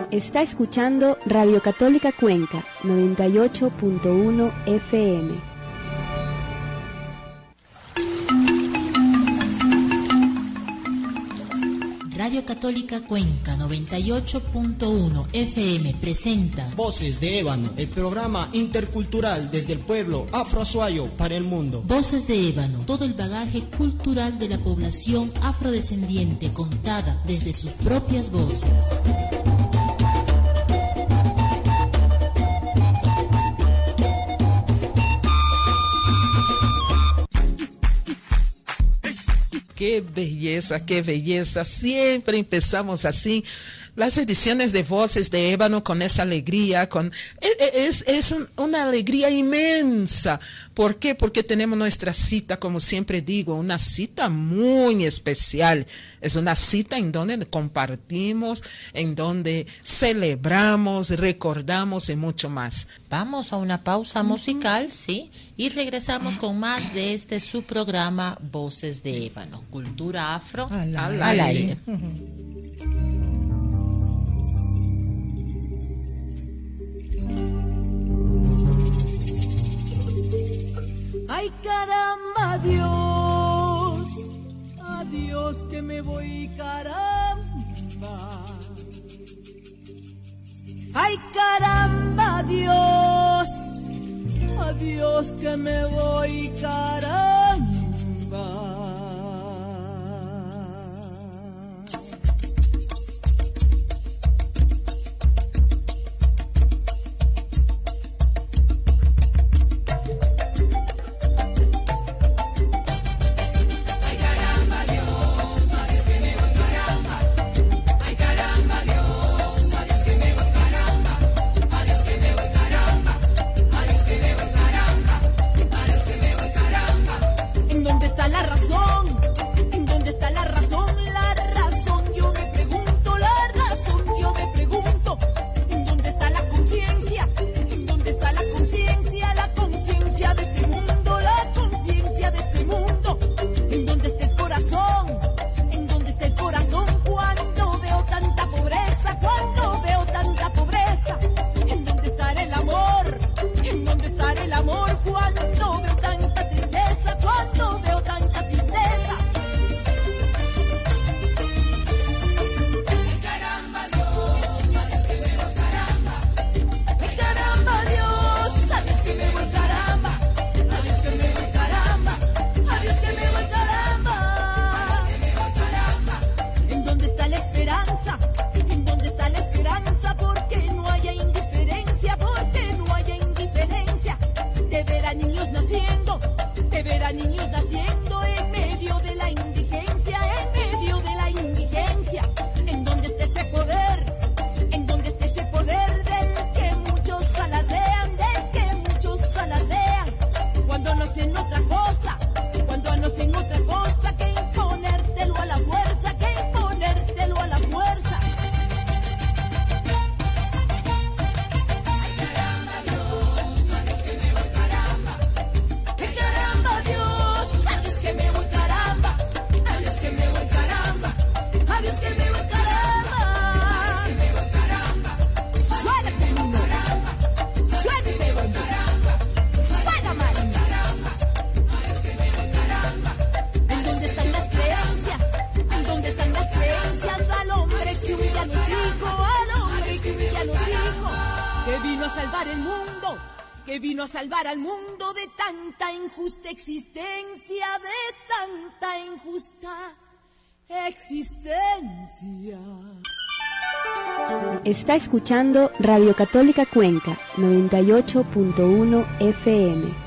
Está escuchando Radio Católica Cuenca, 98.1 FM. Radio Católica Cuenca 98.1 FM presenta Voces de Ébano, el programa intercultural desde el pueblo afroazuayo para el mundo. Voces de Ébano, todo el bagaje cultural de la población afrodescendiente contada desde sus propias voces. Qué belleza, siempre empezamos así las ediciones de Voces de Ébano con esa alegría, es una alegría inmensa. ¿Por qué? Porque tenemos nuestra cita, como siempre digo, una cita muy especial. Es una cita en donde compartimos, en donde celebramos, recordamos y mucho más. Vamos a una pausa musical, ¿sí? Y regresamos con más de su programa Voces de Ébano, Cultura Afro al aire. Ay, caramba, adiós que me voy, caramba. Ay, caramba, adiós que me voy, caramba. Salvar al mundo de tanta injusta existencia, de tanta injusta existencia. Está escuchando Radio Católica Cuenca, 98.1 FM.